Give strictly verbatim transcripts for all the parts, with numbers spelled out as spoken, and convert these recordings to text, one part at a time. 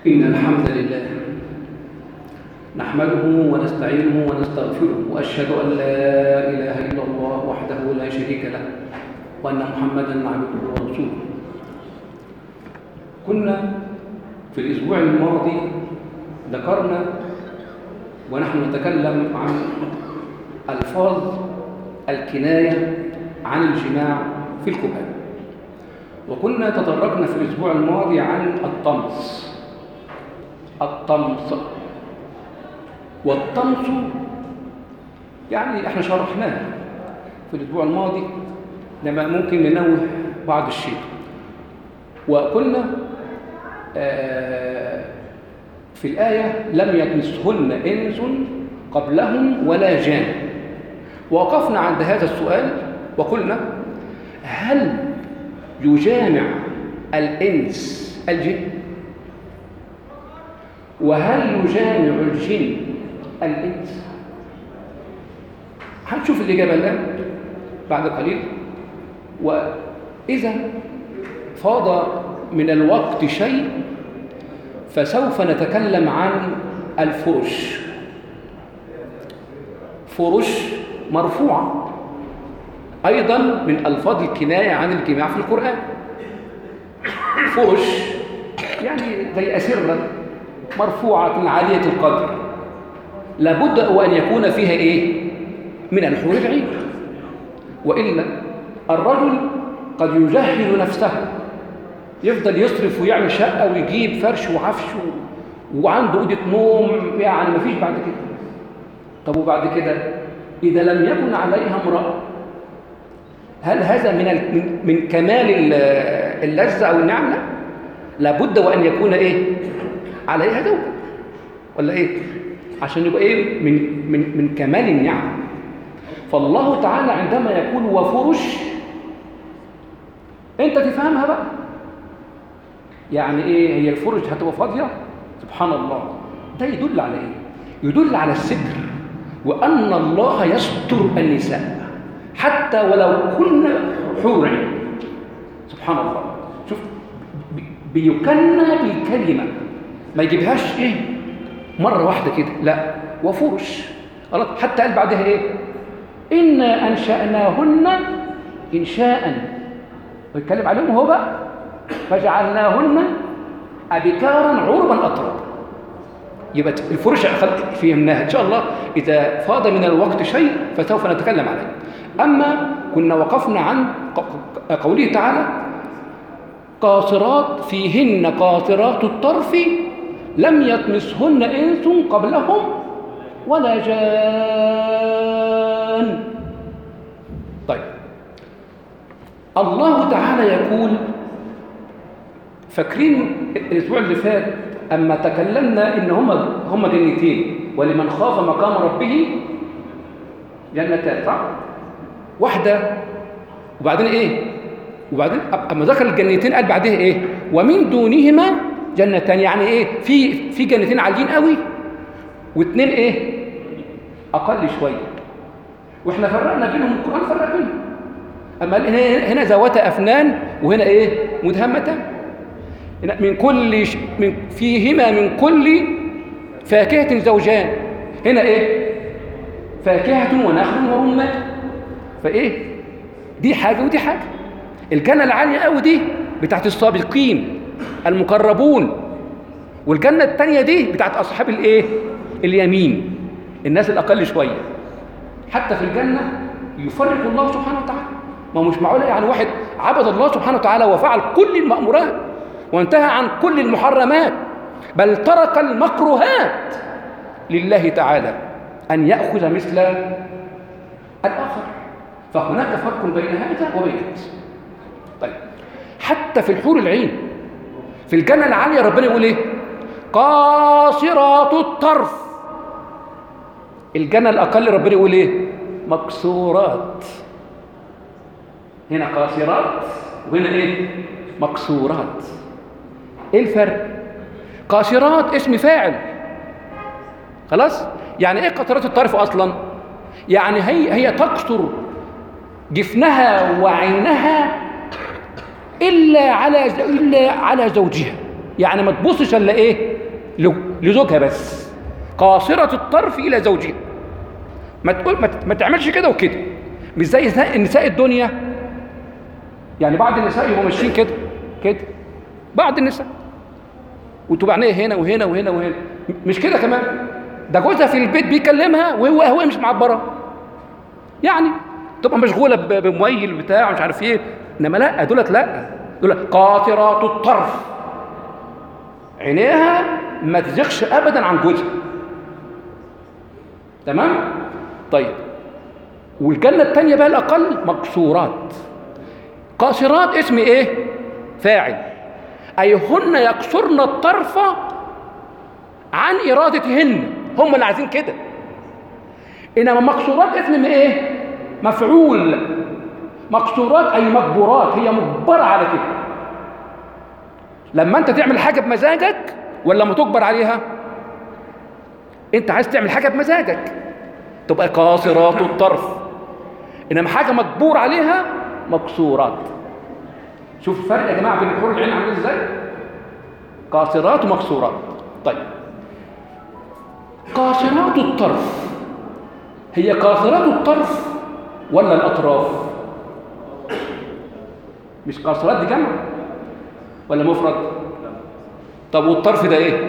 إن الحمد لله نحمده ونستعينه ونستغفره، وأشهد أن لا إله إلا الله وحده لا شريك له، وأن محمدًا عبده ورسوله. كنا في الأسبوع الماضي ذكرنا ونحن نتكلم عن ألفاظ الكناية عن الجماع في القرآن، وكنا تطرقنا في الأسبوع الماضي عن الطمس الطمس والطمس يعني احنا شرحناه في الأسبوع الماضي، لما ممكن ننوه بعض الشيء. وقلنا آه في الآية لم يتمسهن إنس قبلهم ولا جان. ووقفنا عند هذا السؤال وقلنا: هل يجامع الإنس الجن؟ وهل يجامع الجن الإنس؟ هنشوف الإجابة الآن بعد قليل. وإذا فاض من الوقت شيء فسوف نتكلم عن الفرش. فرش مرفوعة أيضا من ألفاظ الكناية عن الجماع في القرآن. فرش يعني زي أسرة مرفوعة عالية القدر، لابد وأن يكون فيها إيه؟ من الحور العين. وإلا الرجل قد يجهز نفسه، يفضل يصرف ويعمل شقة ويجيب فرش وعفش وعنده أوضة نوم، يعني ما فيش بعد كده. طب وبعد كده إذا لم يكن عليها امرأة، هل هذا من من, من كمال اللذة أو النعمة؟ لابد وأن يكون إيه؟ عليها زوجة ولا إيه؟ عشان يبقى إيه؟ من من من كمال النعم. فالله تعالى عندما يقول وفرش، أنت تفهمها بقى. يعني إيه هي الفرش؟ هتبقى فاضية؟ سبحان الله. ده يدل على إيه؟ يدل على الستر، وأن الله يستر النساء حتى ولو كن حور عين. سبحان الله. شوف بيكنى بالكلمة، ما يجيبهاش إيه مرة واحدة كده، لا، وفرش. حتى قال بعدها إيه؟ إنا أنشأناهن إنشاء، ويتكلم عليهم هو بقى، فجعلناهن أبكارا عربا أطرابا. يبقى الفرش فهمناها إن شاء الله. إذا فاض من الوقت شيء فسوف نتكلم عليه. أما كنا وقفنا عن قوله تعالى: قاصرات فيهن قاصرات الطرف لم يطمسهن إنس قبلهم ولا جان. طيب، الله تعالى يقول، فاكرين الأسبوع اللي فات أما تكلمنا إن هم هم جنتين، ولمن خاف مقام ربه جنتان، صح؟ واحدة وبعدين إيه؟ وبعدين أما ذكر الجنتين قال بعدها إيه؟ ومن دونهما جنتان. يعني إيه؟ في في جنتين عاليين قوي واثنين إيه؟ أقل شوية. وإحنا فرقنا بينهم، القرآن فرق بينهم. أما هنا ذوات أفنان وهنا إيه؟ مدهمتان. من كل ش... من فيهما من كل فاكهة زوجان. هنا إيه؟ فاكهة ونخل ورمان. فإيه؟ دي حاجة ودي حاجة. الجنة العالية قوي دي بتاعت السابقين المقربون، والجنة التانية دي بتاعت أصحاب الإيه؟ اليمين، الناس الأقل شوية. حتى في الجنة يفرق الله سبحانه وتعالى. ما مش معقول يعني واحد عبد الله سبحانه وتعالى وفعل كل المأمورات وانتهى عن كل المحرمات، بل ترك المكروهات لله تعالى أن يأخذ مثل الآخر. فهناك فرق بين هذا وبين هذا. طيب، حتى في الحور العين في الجنة العالية ربنا يقول إيه؟ قاصرات الطرف. الجنة الأقل ربنا يقول إيه؟ مكسورات. هنا قاصرات وهنا إيه؟ مكسورات. إيه الفرق؟ قاصرات اسم فاعل، خلاص؟ يعني إيه قاصرات الطرف أصلاً؟ يعني هي هي تقصر جفنها وعينها إلا على إلا على زوجها، يعني ما تبصش إلا إيه؟ لزوجها بس، قاصرة الطرف إلى زوجها. ما تقول ما تعملش كده وكده، مش زي النساء الدنيا. يعني بعض النساء يبقوا ماشيين كده كده، بعض النساء وتبقى عينيها هنا وهنا وهنا وهنا، مش كده كمان. ده جوزها في البيت بيكلمها وهو هو مش معبره، يعني تبقى مشغوله بمويل بتاع مش عارف ايه. انما لا، دولت لا، دولت قاطرات الطرف، عينيها ما تزغش ابدا عن جوزها. تمام؟ طيب، والجنه الثانيه بقى الاقل مقصورات. قاصرات اسم ايه؟ فاعل، اي هن يقصرن الطرف عن ارادتهن، هم اللي عايزين كده. انما مقصورات اسم ايه؟ مفعول. مقصورات اي مجبورات، هي مجبره على كده. لما انت تعمل حاجه بمزاجك ولا ما تجبر عليها؟ انت عايز تعمل حاجه بمزاجك تبقى قاصرات الطرف، انما حاجه مجبور عليها مقصورات. شوف الفرق يا جماعه بين الحور العين عامل ازاي؟ قاصرات ومقصورات. طيب، قاصرات الطرف هي قاصرات الطرف ولا الاطراف؟ مش قاصرات دي جمع ولا مفرد؟ طب والطرف ده ايه؟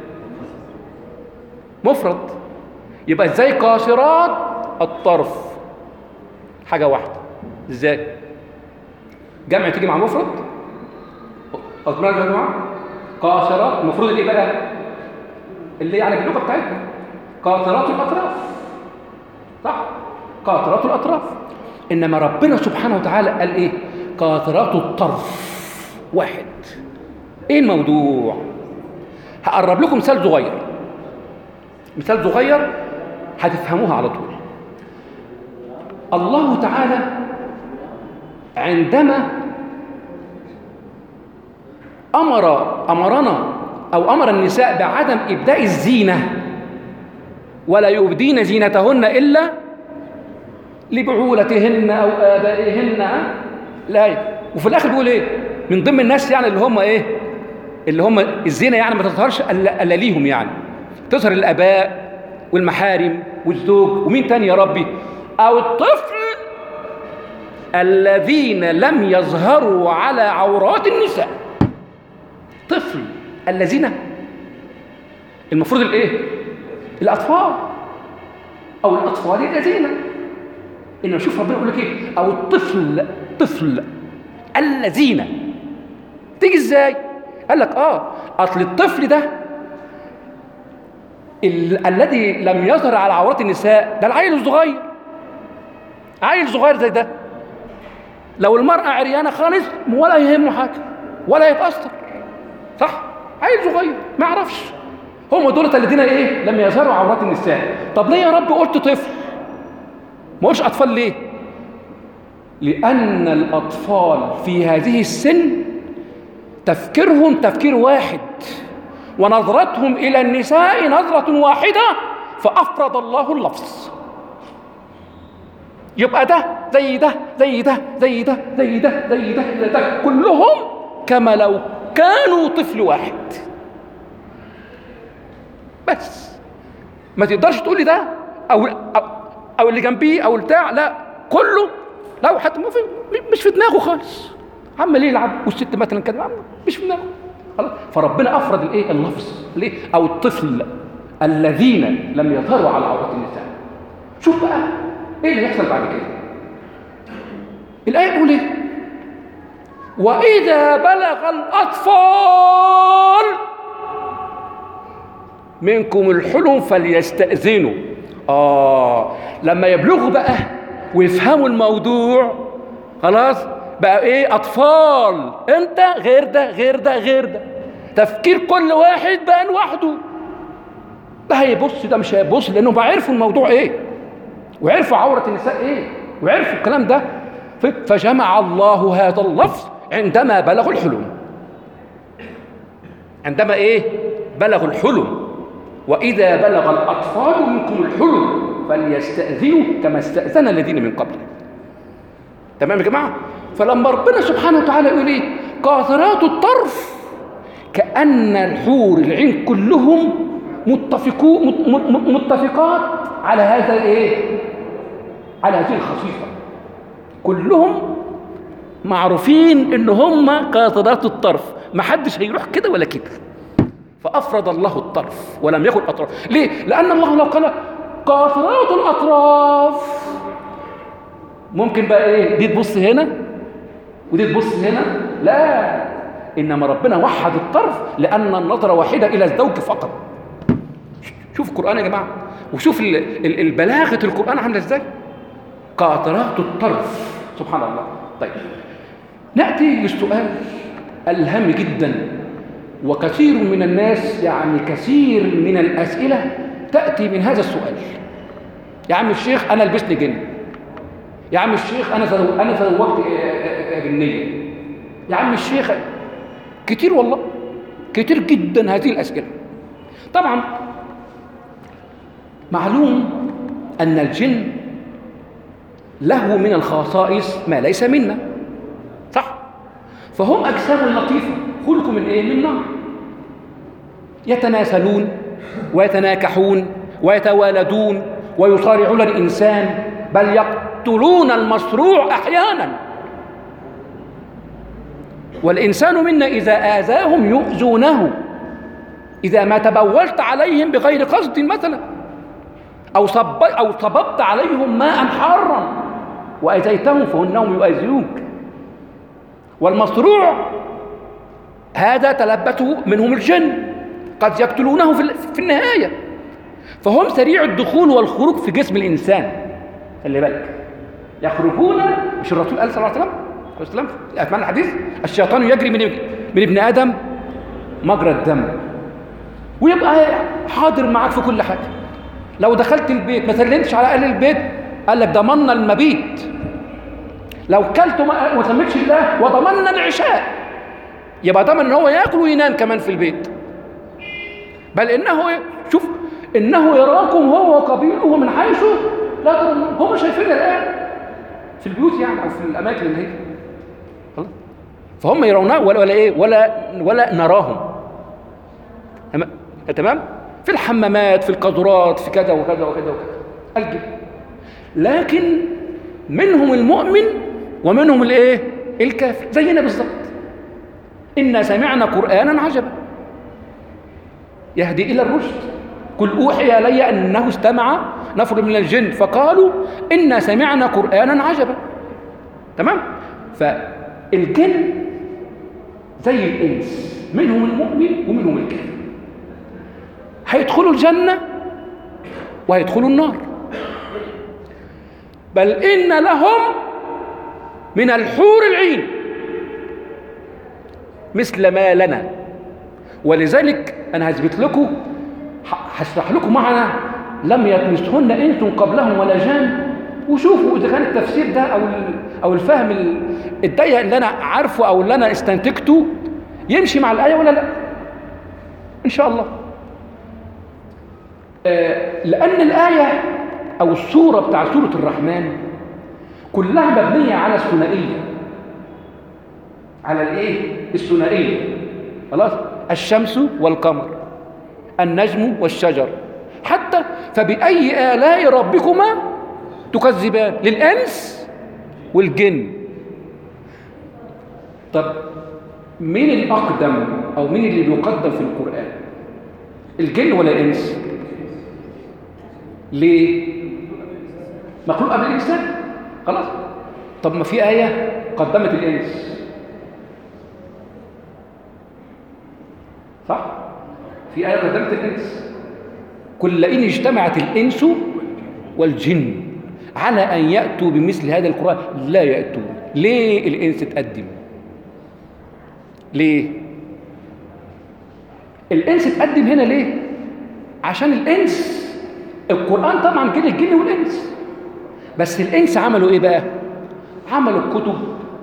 مفرد. يبقى ازاي قاصرات الطرف حاجه واحده؟ ازاي جمع تيجي مع مفرد؟ اطمئن يا جماعه. قاصرات المفروض ايه بقى؟ اللي يعني باللغه بتاعتنا قاصرات الاطراف، صح؟ قاصرات الاطراف. انما ربنا سبحانه وتعالى قال ايه؟ قاصرات الطرف واحد. ايه الموضوع؟ هقرب لكم مثال صغير، مثال صغير هتفهموها على طول. الله تعالى عندما أمر أمرنا أو أمر النساء بعدم إبداء الزينة، ولا يبدين زينتهن إلا لبعولتهن أو آبائهن، لا. وفي الآخر بيقول إيه؟ من ضمن الناس يعني اللي هم إيه؟ اللي هم الزينة يعني ما تظهرش إلا ليهم، يعني تظهر الآباء والمحارم والزوج ومين تاني يا ربي؟ أو الطفل الذين لم يظهروا على عورات النساء. طفل الذين المفروض الايه؟ الاطفال، او الاطفال الذين. انه شوف ربنا يقول لك ايه؟ او الطفل، طفل الذين. تيجي ازاي؟ قال لك اه اصل الطفل ده ال- الذي لم يظهر على عورات النساء ده العيل الصغير. عيل صغير زي ده لو المرأة عريانة خالص ولا يهمه حاجة ولا يتأثر، صح؟ عيل صغير ما يعرفش. هم دول الذين ايه؟ لم يظهروا عورات النساء. طب ليه يا رب قلت طفل؟ ما قلتش أطفال ليه؟ لأن الأطفال في هذه السن تفكيرهم تفكير واحد، ونظرتهم إلى النساء نظرة واحدة، فأفرد الله اللفظ. يبقى ده زي ده زي ده زي ده زي ده زي ده زي ده كلهم كما لو كانوا طفل واحد. بس ما تقدرش تقول لي ده او او, أو اللي جنبيه او بتاع، لا كله. لو حتى ما في مش في دماغه خالص، عمال يلعب والست مثلا كده مش في دماغه خلاص. فربنا افرد الايه؟ اللفظ. ليه؟ او الطفل الذين لم يظهروا على عورات النساء. شوف بقى ايه اللي يحصل بعد كده. الايه تقول ايه؟ واذا بلغ الاطفال منكم الحلم فليستأذنوا. اه لما يبلغوا بقى ويفهموا الموضوع خلاص بقى ايه؟ اطفال. انت غير ده غير ده غير ده، تفكير كل واحد بقى لوحده. ده هيبص ده مش هيبص، لانهم بقى عرفوا الموضوع ايه، وعرفوا عورة النساء ايه، وعرفوا الكلام ده. فجمع الله هذا اللفظ عندما بلغوا الحلم. عندما ايه؟ بلغوا الحلم. واذا بلغ الاطفال منكم الحلم فليستأذنوا كما استأذن الذين من قبلهم. تمام يا جماعه؟ فلما ربنا سبحانه وتعالى يقول ايه؟ قاصرات الطرف، كأن الحور العين كلهم متفقو متفقات على هذا الايه، على هذه الخصيصة، كلهم معروفين ان هم قاطرات الطرف، ما حدش هيروح كده ولا كده، فأفرض الله الطرف ولم يكن أطراف. ليه؟ لأن الله لو قال قاطرات الأطراف ممكن بقى ايه، دي تبص هنا ودي تبص هنا، لا، إنما ربنا وحد الطرف لأن النظرة واحدة إلى الزوج فقط. شوف القرآن يا جماعة، وشوف البلاغة القرآن عاملة ازاي، قاطرات الطرف، سبحان الله. طيب نأتي للسؤال الهام جدا، وكثير من الناس يعني كثير من الأسئلة تأتي من هذا السؤال. يا عم الشيخ أنا لبسني جن، يا عم الشيخ أنا زو... أنا زوجت جنية، يا عم الشيخ، كتير والله، كتير جدا هذه الأسئلة. طبعا معلوم أن الجن له من الخصائص ما ليس منا، صح؟ فهم أجسام لطيفة، خلقوا من إيه؟ من نار، يتناسلون ويتناكحون ويتوالدون ويصارعون الإنسان، بل يقتلون المصروع أحيانا. والإنسان منا إذا آذاهم يؤذونه، إذا ما تبولت عليهم بغير قصد مثلا، أو صب أو صببت عليهم ماء حارا وأذيتهم فإنهم يؤذيوك. والمصروع هذا تلبته منهم الجن، قد يقتلونه في النهاية، فهم سريع الدخول والخروج في جسم الإنسان. خلي بالك، يخرجون، مش الرسول قال صلى الله عليه وسلم في أثناء الحديث الشيطان يجري من من ابن آدم مجرى الدم، ويبقى حاضر معاك في كل حاجة. لو دخلت البيت ما سلمتش على أهل البيت قال لك ضمننا المبيت، لو كلت وما سميتش الله وضمننا العشاء، يبقى ضمن ان هو ياكل وينام كمان في البيت. بل انه شوف انه يراكم هو وقبيله من حيث لا ترون، هم شايفين الان في البيوت يعني او في الاماكن اللي هي، فهم يروننا ولا ولا ايه ولا ولا نراهم، تمام؟ في الحمامات، في القاذورات، في كذا وكذا وكذا وكذا الجن. لكن منهم المؤمن ومنهم الايه؟ الكافر، زينا بالظبط. إنا سمعنا قرآنا عجبا يهدي إلى الرشد، قل أوحي إلي أنه استمع نفر من الجن فقالوا إنا سمعنا قرآنا عجبا. تمام؟ فالجن زي الإنس، منهم المؤمن ومنهم الكافر، هيدخلوا الجنة وهيدخلوا النار، بل إن لهم من الحور العين مثل ما لنا. ولذلك أنا هثبت لكم، هشرح لكم معنى لم يطمثهن إنس قبلهم ولا جان، وشوفوا إذا كان التفسير ده أو أو الفهم الضيق اللي أنا عارفه أو اللي أنا استنتجته يمشي مع الآية ولا لا، إن شاء الله. آه لأن الآية أو السورة بتاع سورة الرحمن كلها مبنية على الثنائية، على الإيه؟ الثنائية، خلاص؟ الشمس والقمر، النجم والشجر، حتى فبأي آلاء ربكما تكذبان، للإنس والجن. طب مين الأقدم أو مين اللي بيقدم في القرآن؟ الجن ولا الإنس؟ ليه؟ مخلوق قبل الإنسان، خلاص؟ طب ما في آية قدمت الإنس، صح؟ في آية قدمت الإنس، كل إن اجتمعت الإنس والجن على أن يأتوا بمثل هذا القرآن لا يأتون. ليه الإنس تقدم؟ ليه؟ الإنس تقدم هنا ليه؟ عشان الإنس القرآن طبعا كده الجن والإنس، بس الإنس عملوا إيه بقى؟ عملوا الكتب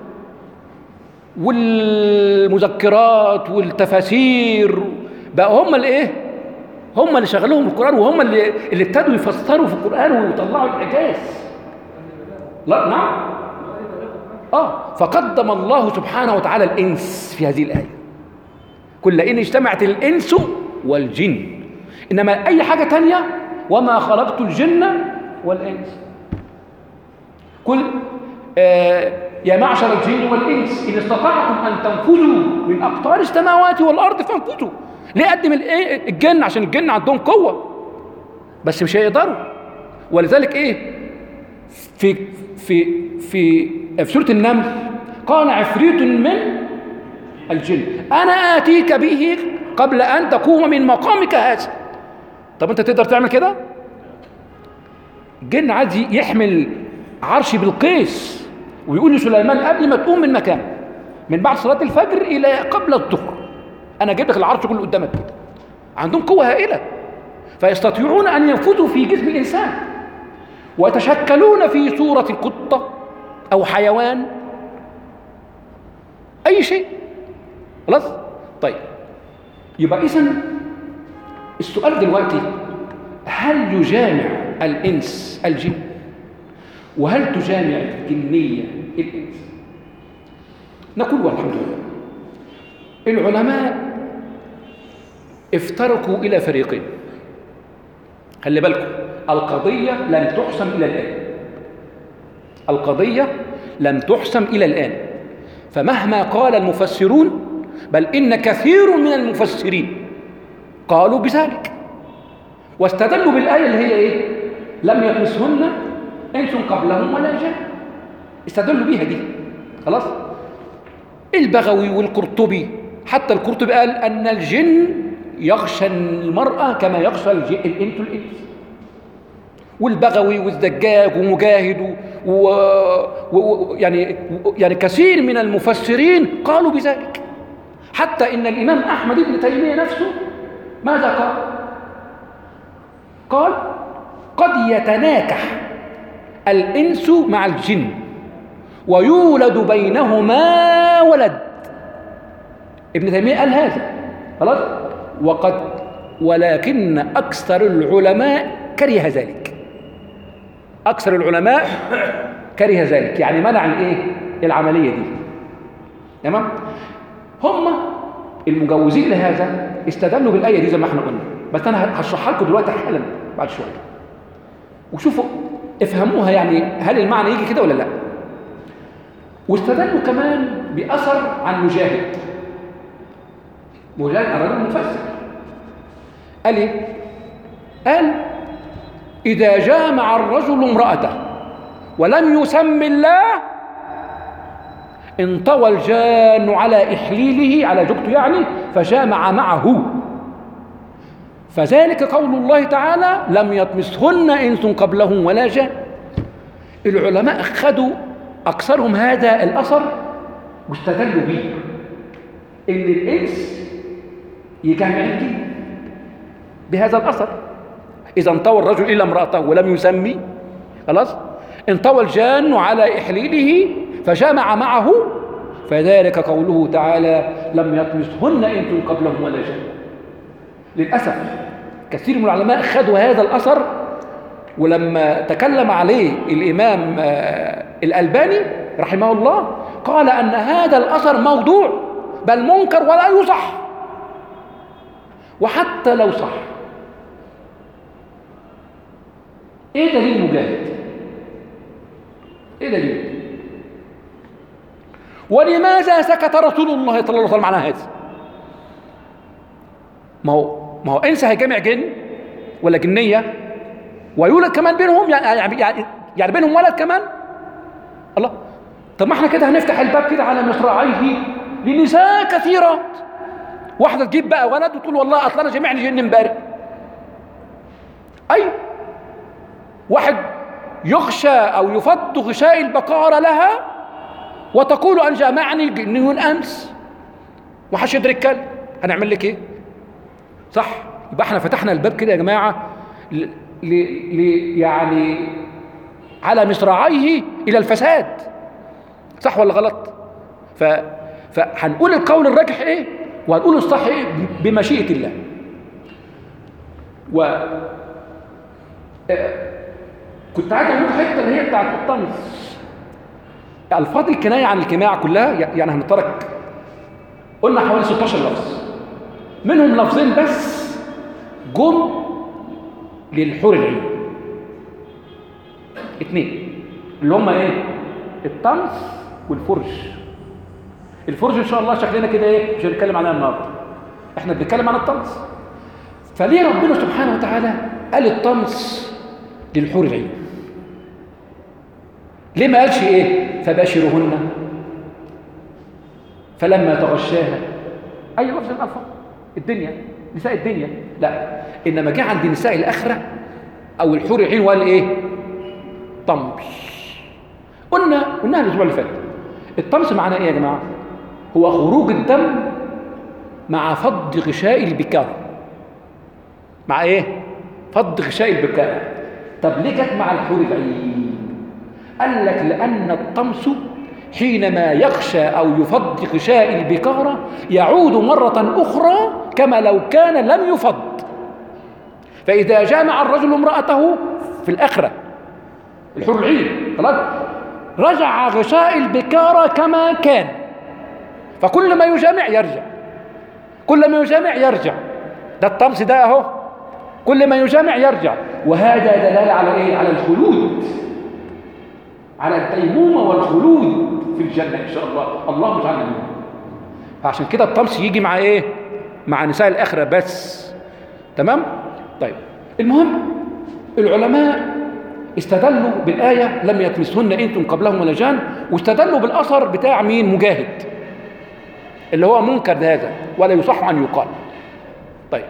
والمذكرات والتفاسير، بقى هم اللي إيه؟ هم اللي شغلوهم القرآن، وهم اللي اللي ابتدوا يفسروا في القرآن ويطلعوا الإعجاز. لا نعم، آه فقدم الله سبحانه وتعالى الإنس في هذه الآية، كل إن اجتمعت الإنس والجن. إنما أي حاجة تانية وما خلقت الجن والإنس. كل آه يا معشر الجن والإنس إن استطعتم أن تنفذوا من أقطار السماوات والأرض فانفذوا. ليه قدم الجن؟ عشان الجن عندهم قوة بس مش هيقدروا. ولذلك إيه في في في في سورة النمل قال عفريت من الجن أنا آتيك به قبل أن تقوم من مقامك هذا. طب أنت تقدر تعمل كده؟ الجن عايز يحمل عرش بلقيس ويقول لسليمان قبل ما تقوم من مكان من بعد صلاة الفجر إلى قبل الظهر أنا جايب لك العرش كله قدامك كده. عندهم قوة هائلة فيستطيعون أن ينفذوا في جسم الإنسان ويتشكلون في صورة قطة أو حيوان أي شيء. خلاص؟ طيب يبقى إذن السؤال دلوقتي هل يجامع الإنس الجن؟ وهل تجامع الجنية الإنس؟ نقول والحمد لله العلماء افترقوا إلى فريقين. خلي بالكم القضية لم تحسم إلى الآن. القضية لم تحسم إلى الآن فمهما قال المفسرون بل إن كثير من المفسرين قالوا بذلك واستدلوا بالآية اللي هي إيه؟ لم يطمسهن إنس قبلهم ولا جان. استدلوا بيها دي. خلاص؟ البغوي والقرطبي حتى القرطبي قال أن الجن يغشى المرأة كما يغشى الإنس الإنس. والبغوي والزجاج ومجاهد و... و... يعني يعني كثير من المفسرين قالوا بذلك. حتى إن الإمام أحمد بن تيمية نفسه ماذا قال؟ قال قد يتناكح الإنس مع الجن ويولد بينهما ولد. ابن تيمية قال هذا. خلاص؟ وقد ولكن أكثر العلماء كره ذلك. أكثر العلماء كره ذلك يعني منع الإيه؟ العملية دي. تمام؟ هم المجوزين لهذا استدلوا بالآية دي زي ما احنا قلنا بس أنا هشرحها لكم دلوقتي حالا بعد شوية وشوفوا افهموها يعني هل المعنى يجي كده ولا لا. واستدلوا كمان بأثر عن مجاهد. مجاهد الرجل مفسر قال ايه؟ قال إذا جامع الرجل امرأته ولم يسم الله انطوى الجان على إحليله على زوجته يعني فجامع معه فذلك قول الله تعالى لم يطمسهن إنس قبلهم ولا جان. العلماء أخذوا أكثرهم هذا الأثر واستدلوا به إن الإنس يجامع الجن بهذا الأثر. إذا انطوى الرجل إلى امرأته ولم يسمي خلاص انطوى الجان على إحليله فجامع معه فذلك قوله تعالى لم يطمسهن إنس قبلهم ولا جان. للأسف كثير من العلماء أخذوا هذا الأثر ولما تكلم عليه الإمام الألباني رحمه الله قال أن هذا الأثر موضوع بل منكر ولا يصح. وحتى لو صح ايه دليل مجاهد؟ ايه دليل؟ ولماذا سكت رسول الله صلى الله عليه وسلم على هذا؟ ما هو ما هو انس هيجمع جن ولا جنيه ويولد كمان بينهم يعني يعني يعني بينهم ولد كمان. الله طب ما احنا كده هنفتح الباب كده على مصراعيه لنساء كثيرات. واحده تجيب بقى ولد وتقول والله اصل انا جمعني جن امبارح. ايوه واحد يغشى او يفض غشاء البقاره لها وتقول ان جامعني الجن امس وحش يدرك كلب. هنعمل لك ايه؟ صح؟ يبقى احنا فتحنا الباب كده يا جماعه ل... ل... ل... يعني على مصراعيه الى الفساد. صح ولا غلط؟ ف... فهنقول القول الراجح ايه وهنقول الصح ايه بمشيئه الله. و كنت عايز اقول حته اللي هي بتاعت الطمس. الفاظ الكنايه عن الجماع كلها يعني هنترك قلنا حوالي ستاشر لفظ منهم لفظين بس جم للحور العين، اتنين اللي هم ايه؟ الطمس والفرج. الفرج ان شاء الله شكلنا كده ايه؟ مش هنتكلم عنها النهارده، احنا بنتكلم عن الطمس. فليه ربنا سبحانه وتعالى قال الطمس للحور العين؟ ليه ما قالش ايه؟ فباشرهن فلما تغشاها، اي لفظ الالفاظ الدنيا، نساء الدنيا، لا، انما جه عند نساء الاخره او الحور العين وقال ايه؟ طمس. قلنا قلناها الاسبوع اللي فات. الطمس معناه ايه يا جماعه؟ هو خروج الدم مع فض غشاء البكار. مع ايه؟ فض غشاء البكار. طب ليه جت مع الحور العين؟ قال لك لان الطمس حينما يغشى او يفض غشاء البكاره يعود مره اخرى كما لو كان لم يفض. فاذا جامع الرجل امراته في الاخره الحور العين خلاص رجع غشاء البكاره كما كان، فكل ما يجامع يرجع، كل ما يجامع يرجع. ده الطمس ده اهو، كل ما يجامع يرجع. وهذا دلاله على ايه؟ على الخلود، على الديمومه والخلود في الجنه ان شاء الله. اللهم اجعلنا منهم. فعشان كده الطمس يجي مع ايه؟ مع نساء الاخره بس. تمام؟ طيب، المهم العلماء استدلوا بالآية لم يتمسهن إنس قبلهم ولا جان، واستدلوا بالأثر بتاع مين؟ مجاهد، اللي هو منكر هذا ولا يصح أن يقال. طيب،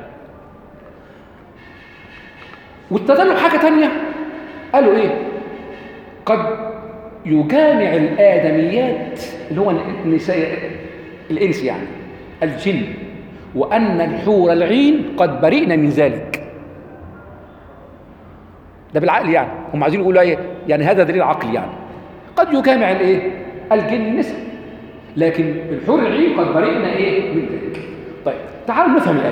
واستدلوا بحاجة تانية، قالوا إيه؟ قد يجامع الآدميات اللي هو النساء الإنس يعني الجن، وأن الحور العين قد برئنا من ذلك. ده بالعقل يعني، هم عايزين يقولوا ايه؟ يعني هذا دليل عقلي يعني. قد يجامع الايه؟ الجن النساء، لكن الحور العين قد برئنا ايه؟ من ذلك. طيب، تعالوا نفهم الايه.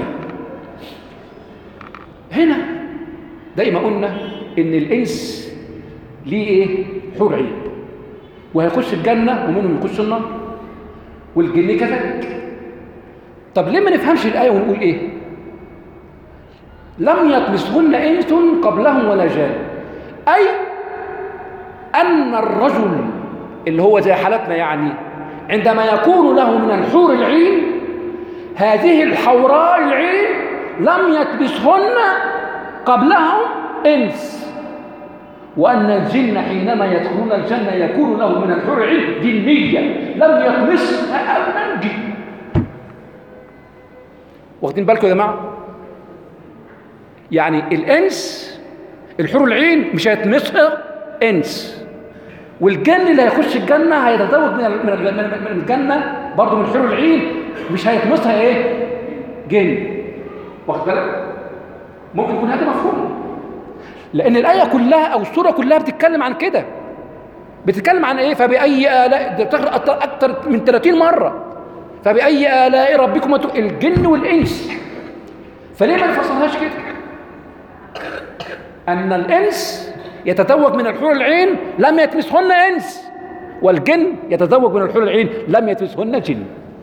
هنا دايما قلنا ان الانس ليه ايه؟ حور عين، وهيخش الجنه ومنهم يخش النار، والجن كذلك. طب ليه ما نفهمش الايه ونقول ايه؟ لم يطمسهن انس قبلهم ولا جان، اي ان الرجل اللي هو زي حالتنا يعني عندما يكون له من الحور العين هذه الحوراء العين لم يطمسهن قبلهم انس، وان الجن حينما يدخلون الجنه يكون له من الحور العين جنيه لم يطمسها ابدا جن. واخدين بالكم يا جماعه؟ يعني الانس الحور العين مش هيتمسها انس، والجن اللي هيخش الجنه هيتزوج من من الجنه برضه من حور العين مش هيتمسها ايه؟ جن. واخد بالك؟ ممكن يكون هذا مفهوم، لان الايه كلها او السوره كلها بتتكلم عن كده. بتتكلم عن ايه؟ فباي الاء، بتقرا اكثر من ثلاثين مره فباي الاء ربكما الجن والانس. فليه ما نفصلهاش كده؟ أن الإنس يتزوج من الحور العين لم يتمسهن إنس، والجن يتزوج من الحور العين لم يتمسهن جن.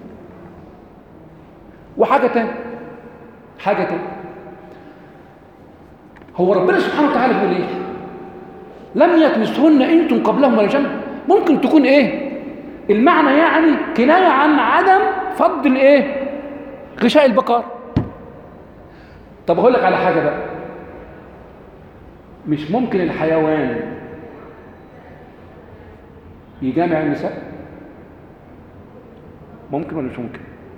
وحاجة تانية، حاجة تانية، هو ربنا سبحانه وتعالى بيقول إيه؟ لم يتمسهن إنس قبلهم ولا جن. ممكن تكون إيه؟ المعنى يعني كناية عن عدم فض الإيه؟ غشاء البقار. طب أقول لك على حاجة بقى، مش ممكن الحيوان يجامع النساء؟ ممكن ولا مش ممكن؟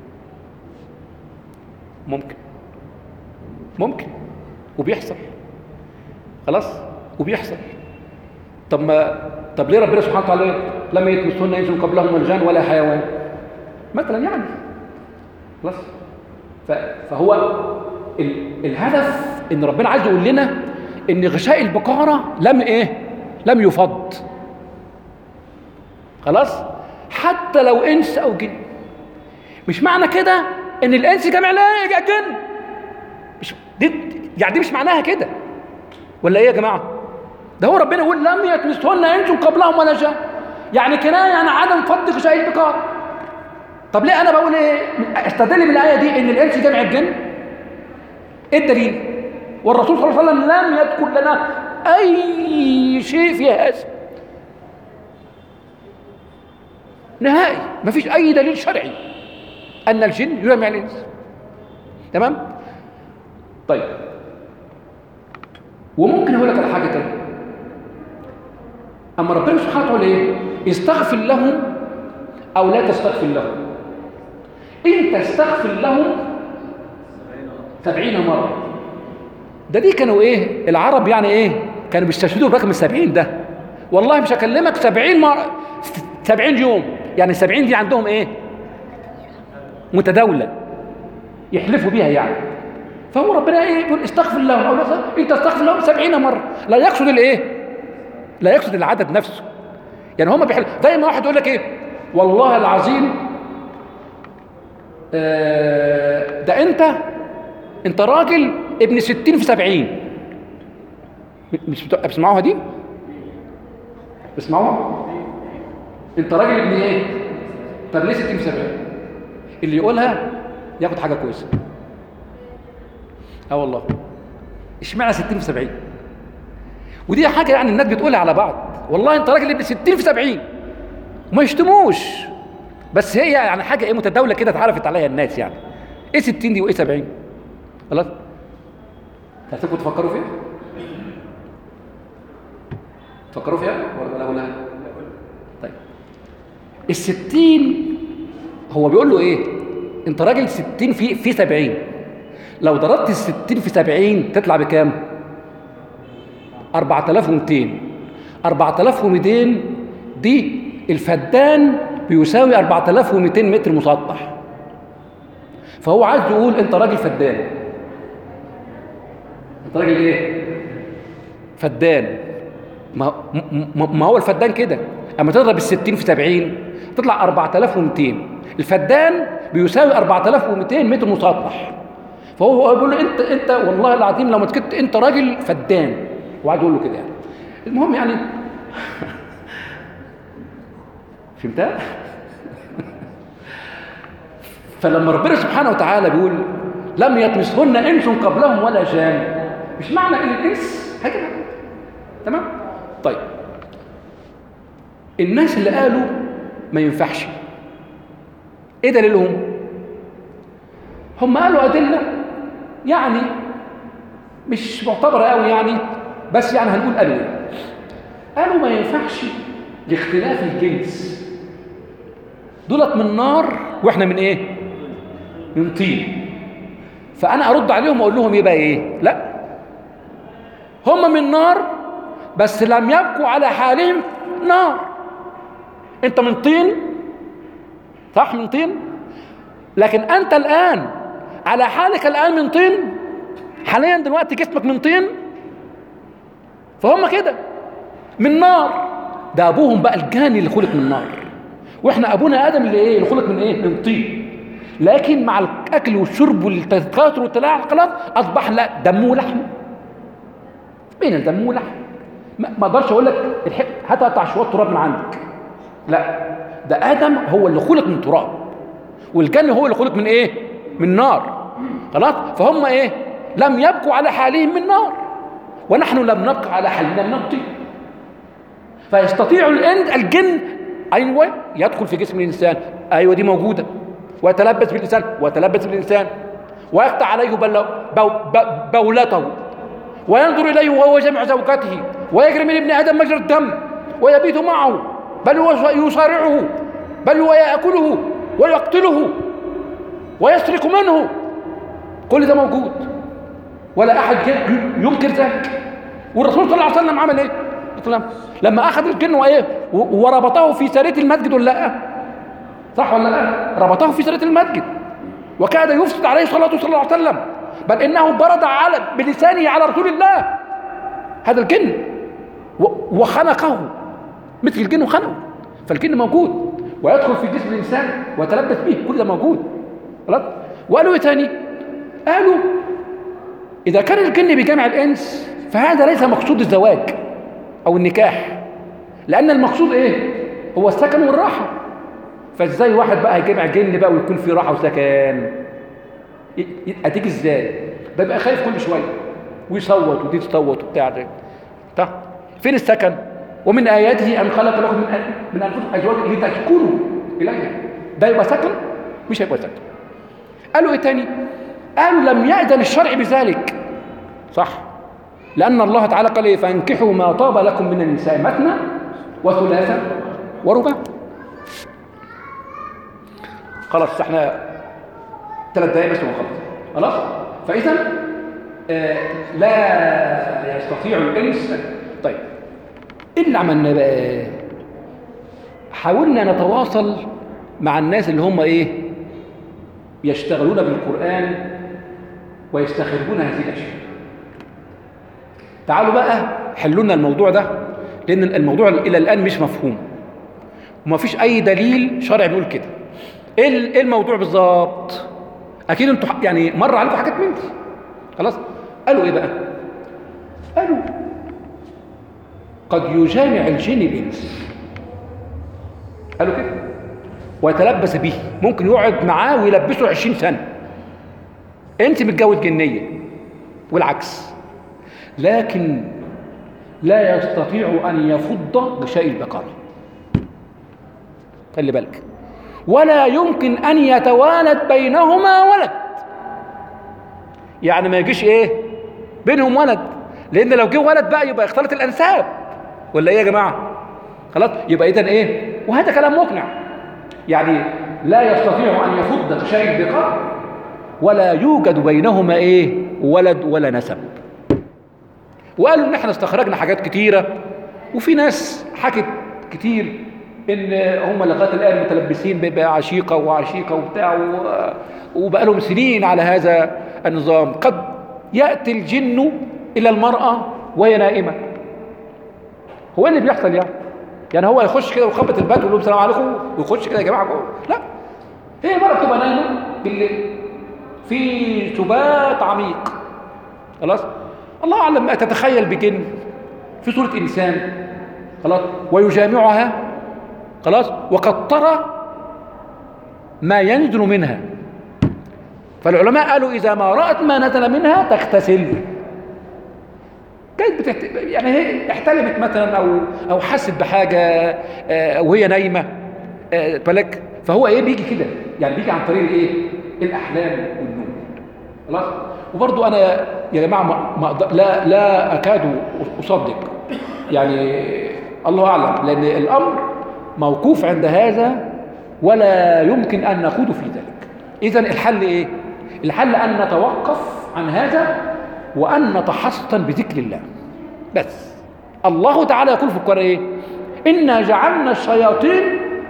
ممكن ممكن وبيحصل، خلاص وبيحصل. طب ما طب ليه ربنا سبحانه وتعالى لم يتمسهن انس قبلهم ولا جان ولا حيوان مثلا يعني؟ خلاص. فهو ال... الهدف ان ربنا عايز يقول لنا ان غشاء البقاره لم ايه؟ لم يفض. خلاص، حتى لو انس او جن. مش معنى كده ان الانس جامع لا جن، مش دي يعني، دي مش معناها كده ولا ايه يا جماعه؟ ده هو ربنا يقول لم يتمسهن انس قبلهم ولا جان، يعني كنايه عن عدم فض غشاء البقاره. طب ليه انا بقول ايه استدل من الايه دي ان الانس جمع الجن؟ ايه الدليل؟ والرسول صلى الله عليه وسلم لم يذكر لنا اي شيء في هذا نهائي، ما فيش اي دليل شرعي ان الجن يجمع الانس. تمام؟ طيب، وممكن اقول لك على حاجه ثانيه. اما ربنا سبحانه وتعالى ايه؟ استغفر لهم او لا تستغفر لهم. ان تستغفر لهم سبعين مره، ده دي كانوا ايه العرب يعني ايه كانوا بيستشهدوا برقم السبعين ده. والله مش هكلمك سبعين مره سبعين يوم، يعني سبعين دي عندهم ايه متداوله يحلفوا بيها يعني. فهو ربنا ايه يقول استغفر لهم او لا انت استغفر لهم سبعين مره، لا يقصد الايه لا يقصد العدد نفسه. يعني هم بيحلف زي ما واحد يقول لك ايه والله العظيم آه ده انت انت راجل ابن ستين في سبعين. مش بتسمعوها دي؟ بتسمعوها؟ انت راجل ابن ايه؟ طب ليه ستين في سبعين؟ اللي يقولها ياخد حاجه كويسه. اه والله اشمعنى ستين في سبعين؟ ودي حاجه يعني الناس بتقولها على بعض، والله انت راجل ابن ستين في سبعين وما يشتموش، بس هي يعني حاجه ايه متداوله كده اتعرفت عليها الناس. يعني ايه ستين دي وايه سبعين؟ خلاص هتبقوا تفكروا فيها؟ تفكروا فيها ولا لا؟ ولا طيب الستين هو بيقول له ايه؟ انت راجل ستين في في سبعين، لو ضربت الستين في سبعين تطلع بكام؟ أربعة آلاف ومئتين. أربعة آلاف ومئتين دي الفدان بيساوي أربعة آلاف ومئتين متر مسطح. فهو عايز يقول انت راجل فدان. انت راجل ايه؟ فدان. ما, ما هو الفدان كده اما تضرب الستين في سبعين تطلع أربعة آلاف ومئتين. الفدان بيساوي أربعة آلاف ومئتين متر مسطح. فهو بيقول له انت انت والله العظيم لو ما تكت انت راجل فدان، وقعد يقول له كده يعني. المهم يعني فهمتها؟ فلما ربنا سبحانه وتعالى بيقول لم يطمسهن انس قبلهم ولا جان، مش معنى ان الانس هكذا. تمام؟ طيب الناس اللي قالوا ما ينفعش ايه دليلهم؟ هم قالوا ادله يعني مش معتبره قوي يعني، بس يعني هنقول قالوا ايه؟ قالوا ما ينفعش لاختلاف الجنس. دولت من نار واحنا من ايه؟ من طين. فانا ارد عليهم واقول لهم ايه بقى ايه؟ لا، هم من نار بس لم يبقوا على حالهم نار. انت من طين صح؟ من طين، لكن انت الان على حالك الان من طين. حاليا دلوقتي جسمك من طين، فهم كده من نار. ده ابوهم بقى الجاني اللي خلق من نار، واحنا ابونا ادم اللي ايه؟ اللي خلق من ايه؟ من طين. لكن مع الاكل والشرب والتكاثر والتلاعب اصبح لا دمه لحم. بين الدم ولحم. ما اقدرش اقول لك هات قطع شويه تراب من عندك، لا، ده ادم هو اللي خلق من تراب، والجن هو اللي خلق من ايه؟ من نار. خلاص؟ فهم ايه؟ لم يبقوا على حالهم من نار، ونحن لم نبقى على حالنا من الطين. فيستطيع الجن ايوه يدخل في جسم الانسان، ايوه دي موجوده، ويتلبس بالانسان ويتلبس بالانسان، ويقطع عليه بولته، وينظر اليه وهو جمع زوجته، ويجري من ابن ادم مجرى الدم، ويبيت معه، بل يصارعه، بل ويأكله ويقتله ويسرق منه. كل ده موجود ولا احد ينكر ذلك. والرسول صلى الله عليه وسلم عمل ايه؟ لما اخذ الجن وايه وربطه في ساريه المسجد ولا لا؟ صح ولا لا؟ ربطه في ساريه المسجد وكاد يفسد عليه صلاته صلى الله عليه وسلم، بل انه برد على بلسانه على رسول الله هذا الجن وخنقه مثل الجن وخنقه. فالجن موجود ويدخل في جسم الانسان ويتلبس به، كل ده موجود. خلاص؟ وقالوا ايه تاني؟ قالوا اذا كان الجن بجمع الانس فهذا ليس مقصود الزواج او النكاح، لان المقصود ايه؟ هو السكن والراحه. فازاي واحد بقى هيجمع جن بقى ويكون في راحه وسكن؟ هتيجي ازاي؟ ده يبقى خايف كل شويه ويصوت ودي تصوت وبتاع ده. طب فين السكن؟ ومن اياته ان خلق لكم من من انفسكم ازواجا لتسكنوا اليها. ده يبقى سكن؟ مش هيبقى سكن. قالوا ايه تاني؟ قالوا لم يأذن الشرع بذلك. صح، لأن الله تعالى قال ايه؟ فانكحوا ما طاب لكم من النساء مثنى وثلاثة ورباع. خلاص احنا ثلاث دقايق بس ونخلص. خلاص؟ فإذا آه لا يستطيع الإنس. طيب ايه اللي عملنا بقى؟ حاولنا نتواصل مع الناس اللي هم ايه؟ يشتغلون بالقرآن ويستخرجون هذه الأشياء. تعالوا بقى حلوا لنا الموضوع ده، لأن الموضوع إلى الآن مش مفهوم وما فيش أي دليل شرعي بيقول كده. إيه الموضوع بالظبط؟ أكيد أنتوا يعني مر عليكم حاجات من دي. خلاص؟ قالوا إيه بقى؟ قالوا قد يجامع الجن الإنس. قالوا كده ويتلبس به، ممكن يقعد معاه ويلبسه عشرين سنة. أنت متجوز جنية والعكس، لكن لا يستطيع أن يفض بشيء البقرة. خلي بالك، ولا يمكن أن يتوالد بينهما ولد. يعني ما يجيش إيه بينهم ولد، لأن لو جه ولد بقى يبقى اختلط الأنساب، ولا إيه يا جماعة؟ خلاص، يبقى إذن إيه؟ وهذا كلام مقنع. يعني لا يستطيع أن يفض بشيء البقرة ولا يوجد بينهما إيه ولد ولا نسب. وقالوا ان احنا استخرجنا حاجات كتيرة، وفي ناس حكت كتير ان هم لغايه الان متلبسين بعشيقه وعشيقه وبتاع، وبقى لهم سنين على هذا النظام. قد ياتي الجن الى المراه وهي نائمه. هو اللي بيحصل يعني يعني هو يخش كده ويخبط الباب ويقول لهم السلام عليكم ويخش كده يا جماعه جوه؟ لا، هي المراه بتبقى نايمه بالليل في سبات عميق. خلاص، الله أعلم تتخيل بجن في صورة إنسان، خلاص، ويجامعها، خلاص، وقد ترى ما ينزل منها. فالعلماء قالوا إذا ما رأت ما نزل منها تغتسل. كانت بتحت... يعني هي احتلمت مثلا أو أو حست بحاجة آه وهي نايمة آه بالك. فهو إيه بيجي كده، يعني بيجي عن طريق إيه؟ الأحلام والنوم. خلاص. وبرضو أنا يا جماعة ما ما لا لا أكاد أصدق، يعني الله أعلم، لأن الأمر موقوف عند هذا ولا يمكن أن نخوض في ذلك. إذن الحل إيه؟ الحل أن نتوقف عن هذا وأن نتحصن بذكر الله بس. الله تعالى يقول في القرآن إيه؟ إنا جعلنا الشياطين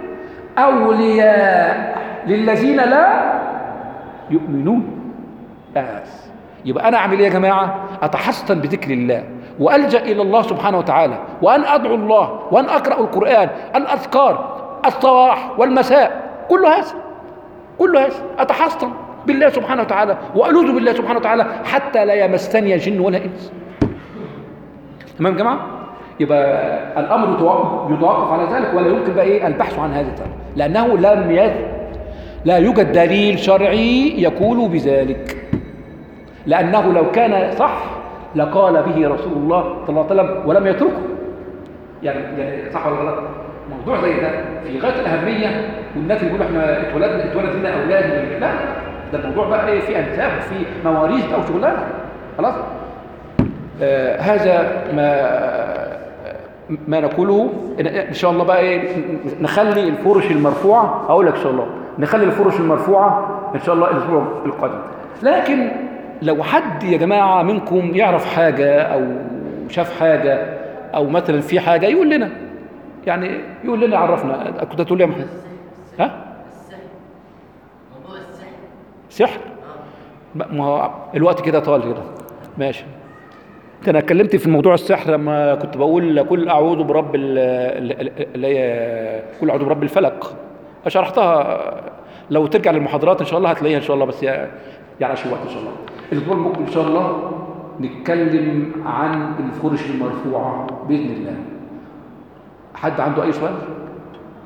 أولياء للذين لا يؤمنون. بس يبقى أنا أعمل إيه يا جماعة؟ أتحصن بذكر الله وألجأ إلى الله سبحانه وتعالى، وأن أدعو الله، وأن أقرأ القرآن، الأذكار، الصباح والمساء، كل هذا كل هذا أتحصن بالله سبحانه وتعالى وألوذ بالله سبحانه وتعالى حتى لا يمسني جن ولا إنس. تمام يا جماعة؟ يبقى الأمر يتوقف على ذلك ولا يمكن بقى إيه البحث عن هذا التاني، لأنه لم يث... لا يوجد دليل شرعي يقول بذلك، لأنه لو كان صح لقال به رسول الله صلى الله عليه وسلم ولم يتركه. يعني يعني صح ولا غلط؟ موضوع زي ده في غاية الأهمية، والناس اللي بيقولوا احنا اتولدنا اتولد لنا أولاد، لا، ده الموضوع بقى ايه، في أنساب وفي مواريث أو شغلانة. خلاص؟ آه هذا ما ما نقوله. إن شاء الله بقى ايه، نخلي الفرش المرفوعة، هقول لك إن شاء الله نخلي الفرش المرفوعة إن شاء الله الأسبوع القادم. لكن لو حد يا جماعة منكم يعرف حاجة أو شاف حاجة أو مثلا في حاجة يقول لنا، يعني يقول لنا عرفنا. كنت تقول لي يا محمد ها؟ السحر، موضوع السحر. سحر؟ ما هو الوقت كده طال كده. ماشي. أنا اتكلمت في موضوع السحر لما كنت بقول كل أعوذ برب اللي هي كل أعوذ برب الفلق، شرحتها. لو ترجع للمحاضرات إن شاء الله هتلاقيها إن شاء الله، بس يعني شو وقت إن شاء الله. الأسبوع المقبل إن شاء الله نتكلم عن الفرش المرفوعة بإذن الله. حد عنده أي سؤال؟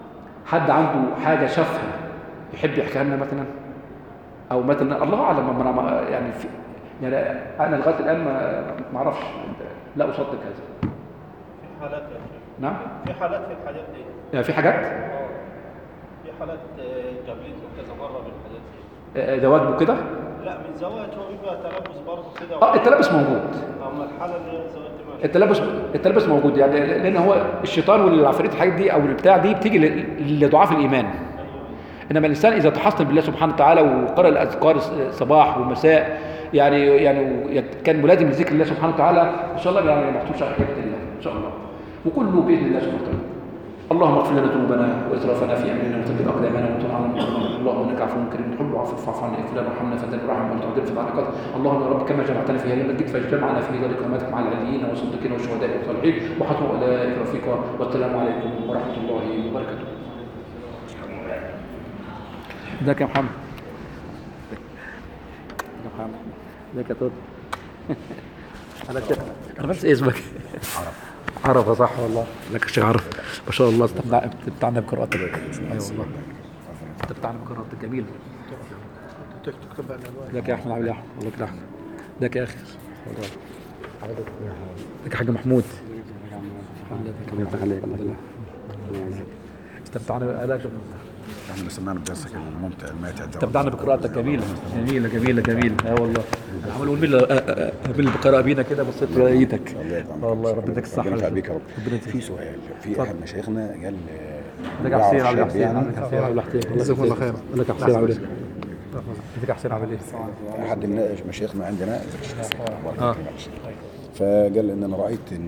حد عنده حاجه شافها يحب يحكيها لنا مثلا، او مثلا الله اعلم انا ما- يعني في يعني انا لغايه الان ما ما اعرفش، لا اصدق هذا. في حالات يا شيخ. نعم في حالات في الحاجات دي. يعني في حاجات اه في حالات آه، قابلته كذا مره بالحاجات دي. آه، زواج وكده. لا من زواج هو بيبقى تلبس برضه كده. اه التلبس موجود، اما الحاله اللي هي الزواج دي ماشي. التلبس التلبس موجود يعني، لان هو الشيطان والعفاريت الحاجات دي او البتاع دي بتيجي ل- لضعاف الايمان. انما الانسان اذا تحصن بالله سبحانه وتعالى وقرأ الاذكار الصباح والمساء يعني يعني كان ملازم لذكر الله سبحانه وتعالى ان شاء الله يعني ما يحصلش على خيبه الله ان شاء الله، وكله باذن الله سبحانه وتعالى. اللهم اغفر لنا ذنوبنا واسرافنا في امرنا وثبت اقدامنا وانصرنا على المظلومين. اللهم انك عفو كريم تحب العفو فاعف عنا اغفر لنا وارحمنا فانت الرحم ولا تعذب في طاعتك. اللهم يا رب كما جمعتنا في هذا المسجد فاجتمعنا في دار كرامتك مع العليين والصديقين والشهداء والصالحين وحسن اولئك رفيقا. والسلام عليكم ورحمه الله وبركاته. ازيك يا محمد؟ ازيك يا محمد؟ ازيك يا توت؟ انا كده انا بس اسمك عرف عرف صح والله. لك الشيخ عرف ما شاء الله استمتع- استمتعنا بقراءتك. اي والله استمتعنا بقراءتك جميل. تكتب العنوان. ازيك يا احمد عامل ايه يا احمد؟ الله يكرمك. ازيك يا اخي؟ ازيك يا حاج محمود؟ الله يفتح عليك. الله يخليك. استمتعنا بقراءتك. احنا سمعنا بدرسك الممتع الماتع ده. استمتعنا بقراءتك جميلة جميلة جميلة جميلة. اه والله عمال اقول مين اللي بقرا بينا كده بصيت لقيتك. والله ربنا يديك الصحة. ربنا ينفع بيك يا رب. ربنا يديك في سؤال، في احد مشايخنا قال ازيك يا حسين عامل ايه؟ الشاب يعني حسين عامل ايه؟ حسين جزاكم الله خير. ازيك يا حسين عامل ايه؟ ازيك يا حسين عامل ايه؟ احد من مشايخنا عندنا اه فقال ان انا رايت ان